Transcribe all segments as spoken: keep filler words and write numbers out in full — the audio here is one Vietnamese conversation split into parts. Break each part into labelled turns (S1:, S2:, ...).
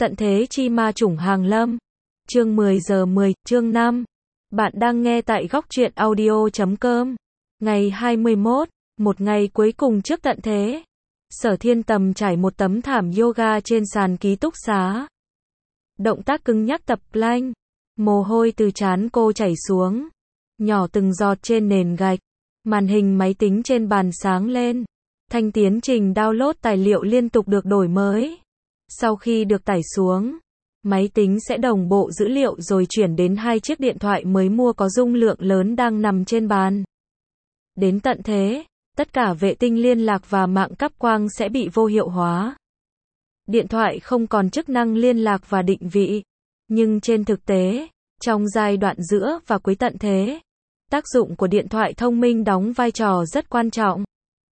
S1: Tận thế chi ma chủng hàng lâm. Chương mười giờ mười, chương năm. Bạn đang nghe tại góc truyện audio chấm com. Ngày hai mươi mốt, một ngày cuối cùng trước tận thế. Sở Thiên Tầm trải một tấm thảm yoga trên sàn ký túc xá. Động tác cứng nhắc tập plank. Mồ hôi từ trán cô chảy xuống. Nhỏ từng giọt trên nền gạch. Màn hình máy tính trên bàn sáng lên. Thanh tiến trình download tài liệu liên tục được đổi mới. Sau khi được tải xuống, máy tính sẽ đồng bộ dữ liệu rồi chuyển đến hai chiếc điện thoại mới mua có dung lượng lớn đang nằm trên bàn. Đến tận thế, tất cả vệ tinh liên lạc và mạng cáp quang sẽ bị vô hiệu hóa. Điện thoại không còn chức năng liên lạc và định vị. Nhưng trên thực tế, trong giai đoạn giữa và cuối tận thế, tác dụng của điện thoại thông minh đóng vai trò rất quan trọng.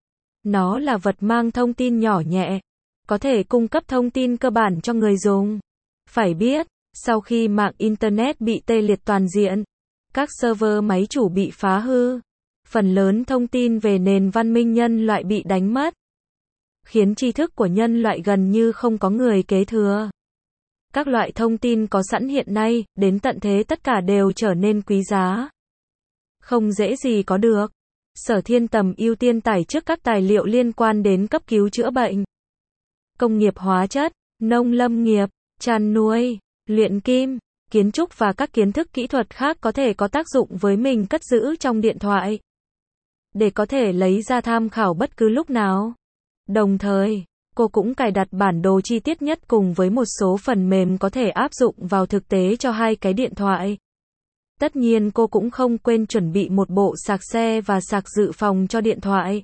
S1: Nó là vật mang thông tin nhỏ nhẹ, có thể cung cấp thông tin cơ bản cho người dùng. Phải biết, sau khi mạng Internet bị tê liệt toàn diện, các server máy chủ bị phá hư, phần lớn thông tin về nền văn minh nhân loại bị đánh mất, khiến tri thức của nhân loại gần như không có người kế thừa. Các loại thông tin có sẵn hiện nay, đến tận thế tất cả đều trở nên quý giá. Không dễ gì có được. Sở Thiên Tầm ưu tiên tải trước các tài liệu liên quan đến cấp cứu chữa bệnh, công nghiệp hóa chất, nông lâm nghiệp, chăn nuôi, luyện kim, kiến trúc và các kiến thức kỹ thuật khác có thể có tác dụng với mình cất giữ trong điện thoại, để có thể lấy ra tham khảo bất cứ lúc nào. Đồng thời, cô cũng cài đặt bản đồ chi tiết nhất cùng với một số phần mềm có thể áp dụng vào thực tế cho hai cái điện thoại. Tất nhiên cô cũng không quên chuẩn bị một bộ sạc xe và sạc dự phòng cho điện thoại.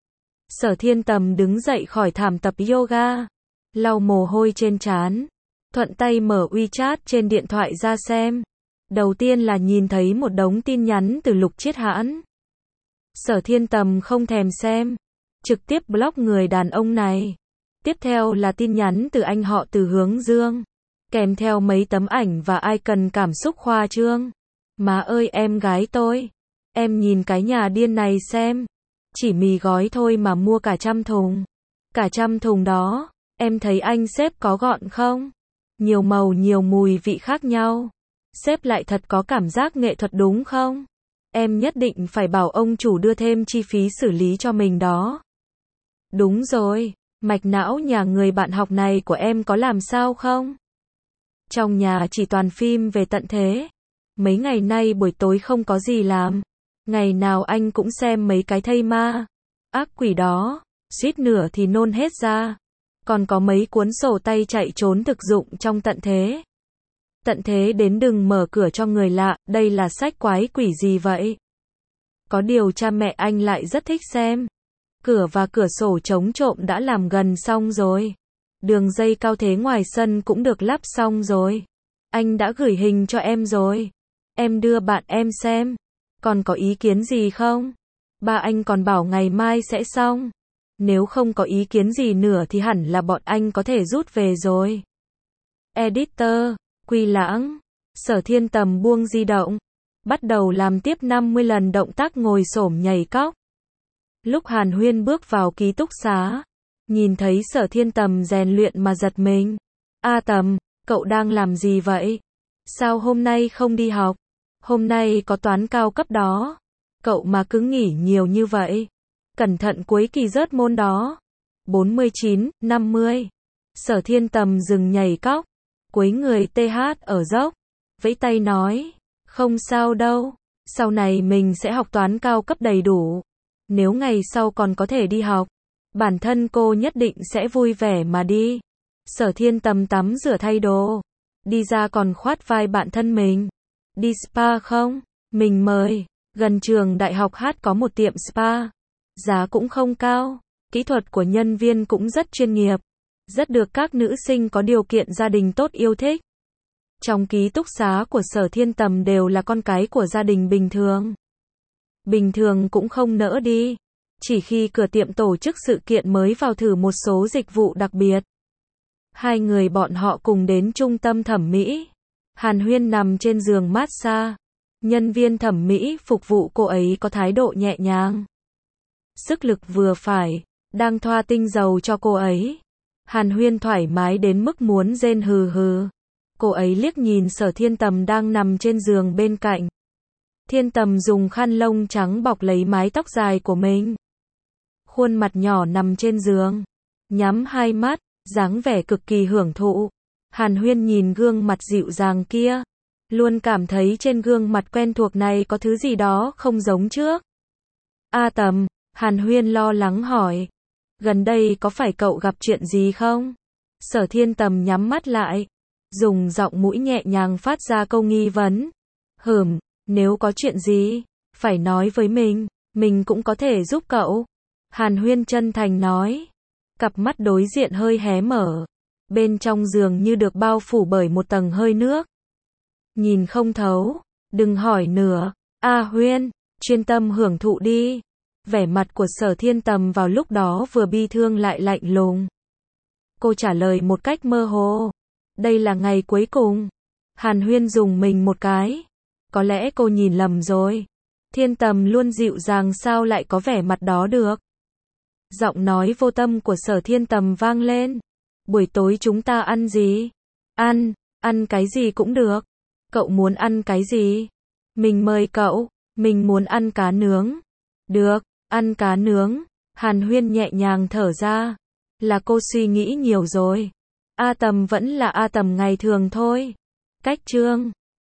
S1: Sở Thiên Tầm đứng dậy khỏi thảm tập yoga, lau mồ hôi trên trán, thuận tay mở WeChat trên điện thoại ra xem. Đầu tiên là nhìn thấy một đống tin nhắn từ Lục Chiết Hãn. Sở Thiên Tầm không thèm xem, trực tiếp block người đàn ông này. Tiếp theo là tin nhắn từ anh họ Từ Hướng Dương, kèm theo mấy tấm ảnh và icon cảm xúc khoa trương. Má ơi em gái tôi, em nhìn cái nhà điên này xem, chỉ mì gói thôi mà mua cả trăm thùng. Cả trăm thùng đó, em thấy anh xếp có gọn không? Nhiều màu nhiều mùi vị khác nhau. Xếp lại thật có cảm giác nghệ thuật đúng không? Em nhất định phải bảo ông chủ đưa thêm chi phí xử lý cho mình đó. Đúng rồi, mạch não nhà người bạn học này của em có làm sao không? Trong nhà chỉ toàn phim về tận thế. Mấy ngày nay buổi tối không có gì làm. Ngày nào anh cũng xem mấy cái thây ma, ác quỷ đó, suýt nửa thì nôn hết ra. Còn có mấy cuốn sổ tay chạy trốn thực dụng trong tận thế. Tận thế đến đừng mở cửa cho người lạ, đây là sách quái quỷ gì vậy? Có điều cha mẹ anh lại rất thích xem. Cửa và cửa sổ chống trộm đã làm gần xong rồi. Đường dây cao thế ngoài sân cũng được lắp xong rồi. Anh đã gửi hình cho em rồi. Em đưa bạn em xem. Còn có ý kiến gì không? Ba anh còn bảo ngày mai sẽ xong. Nếu không có ý kiến gì nữa thì hẳn là bọn anh có thể rút về rồi. Editor, Quy Lãng. Sở Thiên Tầm buông di động, bắt đầu làm tiếp năm mươi lần động tác ngồi xổm nhảy cóc. Lúc Hàn Huyên bước vào ký túc xá, nhìn thấy Sở Thiên Tầm rèn luyện mà giật mình. A Tầm, cậu đang làm gì vậy? Sao hôm nay không đi học? Hôm nay có toán cao cấp đó. Cậu mà cứ nghỉ nhiều như vậy. Cẩn thận cuối kỳ rớt môn đó. bốn mươi chín, năm mươi. Sở Thiên Tầm dừng nhảy cóc, cúi người tê hát ở dốc, vẫy tay nói, không sao đâu, sau này mình sẽ học toán cao cấp đầy đủ. Nếu ngày sau còn có thể đi học, bản thân cô nhất định sẽ vui vẻ mà đi. Sở Thiên Tầm tắm rửa thay đồ, đi ra còn khoát vai bạn thân mình. Đi spa không? Mình mời. Gần trường đại học hát có một tiệm spa. Giá cũng không cao. Kỹ thuật của nhân viên cũng rất chuyên nghiệp. Rất được các nữ sinh có điều kiện gia đình tốt yêu thích. Trong ký túc xá của Sở Thiên Tầm đều là con cái của gia đình bình thường. Bình thường cũng không nỡ đi. Chỉ khi cửa tiệm tổ chức sự kiện mới vào thử một số dịch vụ đặc biệt. Hai người bọn họ cùng đến trung tâm thẩm mỹ. Hàn Huyên nằm trên giường massage. Nhân viên thẩm mỹ phục vụ cô ấy có thái độ nhẹ nhàng, sức lực vừa phải, đang thoa tinh dầu cho cô ấy. Hàn Huyên thoải mái đến mức muốn rên hừ hừ. Cô ấy liếc nhìn Sở Thiên Tầm đang nằm trên giường bên cạnh. Thiên Tầm dùng khăn lông trắng bọc lấy mái tóc dài của mình. Khuôn mặt nhỏ nằm trên giường, nhắm hai mắt, dáng vẻ cực kỳ hưởng thụ. Hàn Huyên nhìn gương mặt dịu dàng kia, luôn cảm thấy trên gương mặt quen thuộc này có thứ gì đó không giống trước. A Tầm, Hàn Huyên lo lắng hỏi, gần đây có phải cậu gặp chuyện gì không? Sở Thiên Tầm nhắm mắt lại, dùng giọng mũi nhẹ nhàng phát ra câu nghi vấn. Hừm, nếu có chuyện gì, phải nói với mình, mình cũng có thể giúp cậu. Hàn Huyên chân thành nói. Cặp mắt đối diện hơi hé mở, bên trong giường như được bao phủ bởi một tầng hơi nước. Nhìn không thấu, đừng hỏi nữa. A Huyên, chuyên tâm hưởng thụ đi. Vẻ mặt của Sở Thiên Tầm vào lúc đó vừa bi thương lại lạnh lùng. Cô trả lời một cách mơ hồ. Đây là ngày cuối cùng. Hàn Huyên dùng mình một cái. Có lẽ cô nhìn lầm rồi. Thiên Tầm luôn dịu dàng sao lại có vẻ mặt đó được. Giọng nói vô tâm của Sở Thiên Tầm vang lên. Buổi tối chúng ta ăn gì? Ăn, ăn cái gì cũng được. Cậu muốn ăn cái gì? Mình mời cậu, mình muốn ăn cá nướng. Được, ăn cá nướng. Hàn Huyên nhẹ nhàng thở ra. Là cô suy nghĩ nhiều rồi. A Tầm vẫn là A Tầm ngày thường thôi. Cách chương